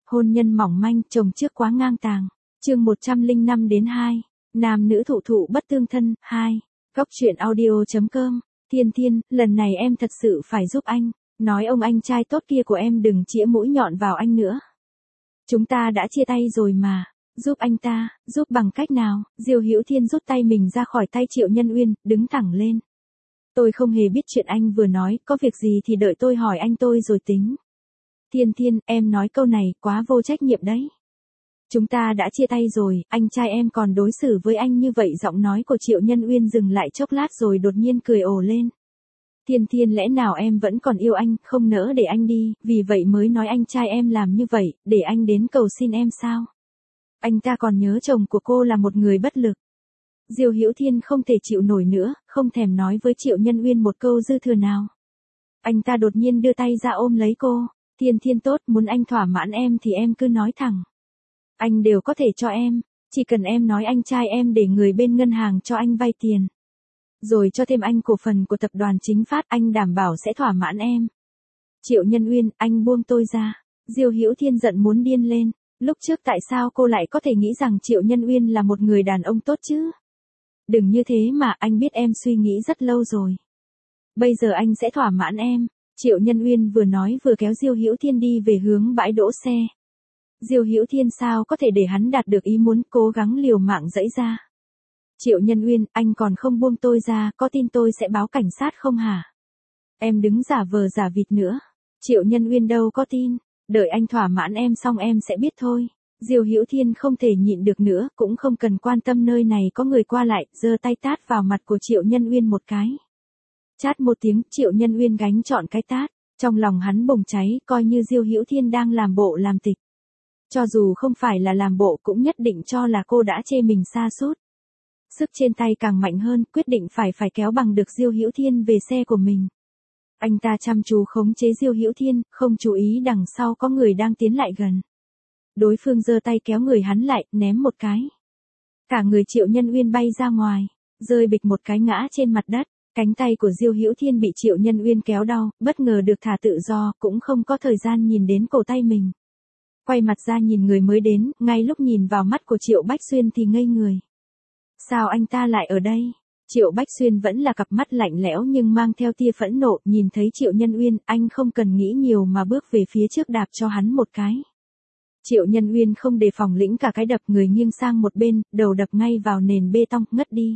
Hôn nhân mỏng manh, chồng trước quá ngang tàng. Chương 105 đến 2. Nam nữ thụ thụ bất tương thân, 2. Góc truyện audio.com. Thiên Thiên, lần này em thật sự phải giúp anh. Nói ông anh trai tốt kia của em đừng chĩa mũi nhọn vào anh nữa. Chúng ta đã chia tay rồi mà. Giúp anh ta, giúp bằng cách nào? Diêu Hữu Thiên rút tay mình ra khỏi tay Triệu Nhân Uyên, đứng thẳng lên. Tôi không hề biết chuyện anh vừa nói, có việc gì thì đợi tôi hỏi anh tôi rồi tính. Thiên Thiên, em nói câu này quá vô trách nhiệm đấy. Chúng ta đã chia tay rồi, anh trai em còn đối xử với anh như vậy. Giọng nói của Triệu Nhân Uyên dừng lại chốc lát rồi đột nhiên cười ồ lên. Thiên Thiên, lẽ nào em vẫn còn yêu anh, không nỡ để anh đi, vì vậy mới nói anh trai em làm như vậy, để anh đến cầu xin em sao? Anh ta còn nhớ chồng của cô là một người bất lực. Diêu Hữu Thiên không thể chịu nổi nữa, không thèm nói với Triệu Nhân Uyên một câu dư thừa nào. Anh ta đột nhiên đưa tay ra ôm lấy cô. Thiên Thiên tốt, muốn anh thỏa mãn em thì em cứ nói thẳng. Anh đều có thể cho em, chỉ cần em nói anh trai em để người bên ngân hàng cho anh vay tiền. Rồi cho thêm anh cổ phần của tập đoàn Chính Phát, anh đảm bảo sẽ thỏa mãn em. Triệu Nhân Uyên, anh buông tôi ra. Diêu Hữu Thiên giận muốn điên lên. Lúc trước tại sao cô lại có thể nghĩ rằng Triệu Nhân Uyên là một người đàn ông tốt chứ? Đừng như thế mà, anh biết em suy nghĩ rất lâu rồi. Bây giờ anh sẽ thỏa mãn em. Triệu Nhân Uyên vừa nói vừa kéo Diêu Hữu Thiên đi về hướng bãi đỗ xe. Diêu Hữu Thiên sao có thể để hắn đạt được ý muốn, cố gắng liều mạng giãy ra. Triệu Nhân Uyên, anh còn không buông tôi ra, có tin tôi sẽ báo cảnh sát không hả? Em đứng giả vờ giả vịt nữa. Triệu Nhân Uyên đâu có tin, đợi anh thỏa mãn em xong em sẽ biết thôi. Diêu Hữu Thiên không thể nhịn được nữa, cũng không cần quan tâm nơi này có người qua lại, giơ tay tát vào mặt của Triệu Nhân Uyên một cái. Chát một tiếng, Triệu Nhân Uyên gánh trọn cái tát, trong lòng hắn bùng cháy, coi như Diêu Hữu Thiên đang làm bộ làm tịch. Cho dù không phải là làm bộ cũng nhất định cho là cô đã chê mình sa sút. Sức trên tay càng mạnh hơn, quyết định phải kéo bằng được Diêu Hữu Thiên về xe của mình. Anh ta chăm chú khống chế Diêu Hữu Thiên, không chú ý đằng sau có người đang tiến lại gần. Đối phương giơ tay kéo người hắn lại, ném một cái. Cả người Triệu Nhân Uyên bay ra ngoài, rơi bịch một cái ngã trên mặt đất. Cánh tay của Diêu Hữu Thiên bị Triệu Nhân Uyên kéo đau, bất ngờ được thả tự do, cũng không có thời gian nhìn đến cổ tay mình. Quay mặt ra nhìn người mới đến, ngay lúc nhìn vào mắt của Triệu Bách Xuyên thì ngây người. Sao anh ta lại ở đây? Triệu Bách Xuyên vẫn là cặp mắt lạnh lẽo nhưng mang theo tia phẫn nộ, nhìn thấy Triệu Nhân Uyên, anh không cần nghĩ nhiều mà bước về phía trước đạp cho hắn một cái. Triệu Nhân Uyên không đề phòng lĩnh cả cái đập, người nghiêng sang một bên, đầu đập ngay vào nền bê tông, ngất đi.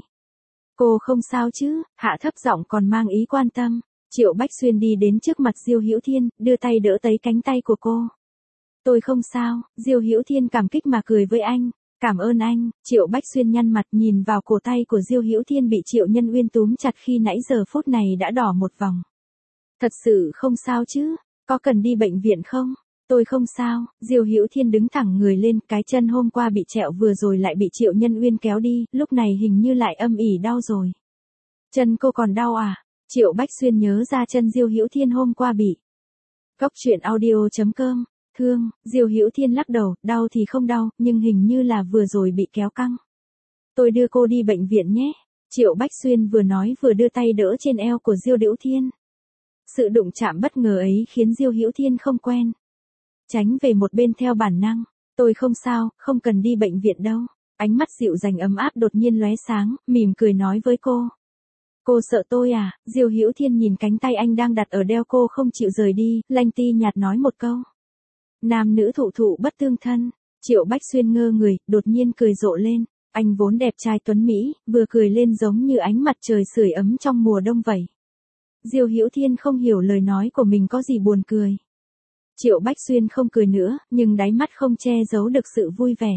Cô không sao chứ? Hạ thấp giọng còn mang ý quan tâm. Triệu Bách Xuyên đi đến trước mặt Diêu Hữu Thiên, đưa tay đỡ lấy cánh tay của cô. Tôi không sao. Diêu Hữu Thiên cảm kích mà cười với anh. Cảm ơn anh. Triệu Bách Xuyên nhăn mặt nhìn vào cổ tay của Diêu Hữu Thiên bị Triệu Nhân Uyên túm chặt khi nãy giờ phút này đã đỏ một vòng. Thật sự không sao chứ? Có cần đi bệnh viện không? Tôi không sao. Diêu Hữu Thiên đứng thẳng người lên, cái chân hôm qua bị trẹo vừa rồi lại bị Triệu Nhân Uyên kéo đi, lúc này hình như lại âm ỉ đau rồi. Chân cô còn đau à? Triệu Bách Xuyên nhớ ra chân Diêu Hữu Thiên hôm qua bị. Góc truyện audio.com. Thương. Diêu Hữu Thiên lắc đầu, đau thì không đau, nhưng hình như là vừa rồi bị kéo căng. Tôi đưa cô đi bệnh viện nhé. Triệu Bách Xuyên vừa nói vừa đưa tay đỡ trên eo của Diêu Hữu Thiên. Sự đụng chạm bất ngờ ấy khiến Diêu Hữu Thiên không quen. Tránh về một bên theo bản năng. Tôi không sao, không cần đi bệnh viện đâu. Ánh mắt dịu dàng ấm áp đột nhiên lóe sáng, mỉm cười nói với cô. Cô sợ tôi à? Diêu Hữu Thiên nhìn cánh tay anh đang đặt ở đeo cô không chịu rời đi, lanh ti nhạt nói một câu. Nam nữ thụ thụ bất tương thân. Triệu Bách Xuyên ngơ người, đột nhiên cười rộ lên. Anh vốn đẹp trai tuấn Mỹ, vừa cười lên giống như ánh mặt trời sưởi ấm trong mùa đông vậy. Diêu Hữu Thiên không hiểu lời nói của mình có gì buồn cười. Triệu Bách Xuyên không cười nữa, nhưng đáy mắt không che giấu được sự vui vẻ.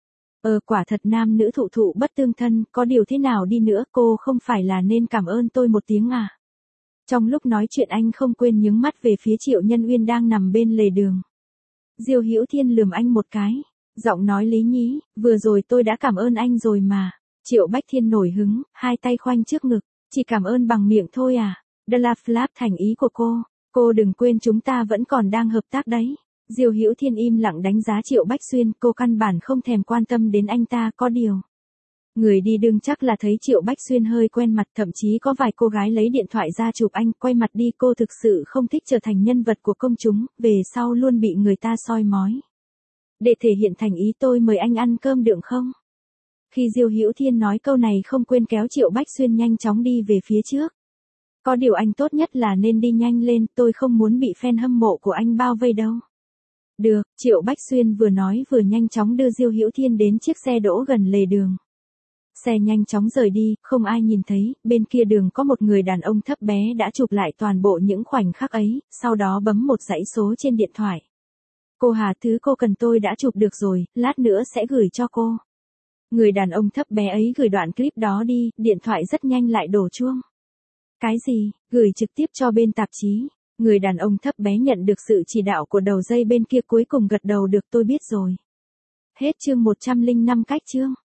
Quả thật nam nữ thụ thụ bất tương thân, có điều thế nào đi nữa cô không phải là nên cảm ơn tôi một tiếng à? Trong lúc nói chuyện anh không quên nhướng mắt về phía Triệu Nhân Uyên đang nằm bên lề đường. Diêu Hữu Thiên lườm anh một cái, giọng nói lý nhí, vừa rồi tôi đã cảm ơn anh rồi mà. Triệu Bách Thiên nổi hứng, hai tay khoanh trước ngực, chỉ cảm ơn bằng miệng thôi à? Đây là flap thành ý của cô đừng quên chúng ta vẫn còn đang hợp tác đấy. Diêu Hữu Thiên im lặng đánh giá Triệu Bách Xuyên, cô căn bản không thèm quan tâm đến anh ta, có điều. Người đi đường chắc là thấy Triệu Bách Xuyên hơi quen mặt, thậm chí có vài cô gái lấy điện thoại ra chụp anh, quay mặt đi, cô thực sự không thích trở thành nhân vật của công chúng, về sau luôn bị người ta soi mói. Để thể hiện thành ý tôi mời anh ăn cơm được không? Khi Diêu Hữu Thiên nói câu này không quên kéo Triệu Bách Xuyên nhanh chóng đi về phía trước. Có điều anh tốt nhất là nên đi nhanh lên, tôi không muốn bị fan hâm mộ của anh bao vây đâu. Được, Triệu Bách Xuyên vừa nói vừa nhanh chóng đưa Diêu Hữu Thiên đến chiếc xe đỗ gần lề đường. Xe nhanh chóng rời đi, không ai nhìn thấy, bên kia đường có một người đàn ông thấp bé đã chụp lại toàn bộ những khoảnh khắc ấy, sau đó bấm một dãy số trên điện thoại. Cô Hà, thứ cô cần tôi đã chụp được rồi, lát nữa sẽ gửi cho cô. Người đàn ông thấp bé ấy gửi đoạn clip đó đi, điện thoại rất nhanh lại đổ chuông. Cái gì, gửi trực tiếp cho bên tạp chí. Người đàn ông thấp bé nhận được sự chỉ đạo của đầu dây bên kia cuối cùng gật đầu được, tôi biết rồi. Hết chương 105 cách chương.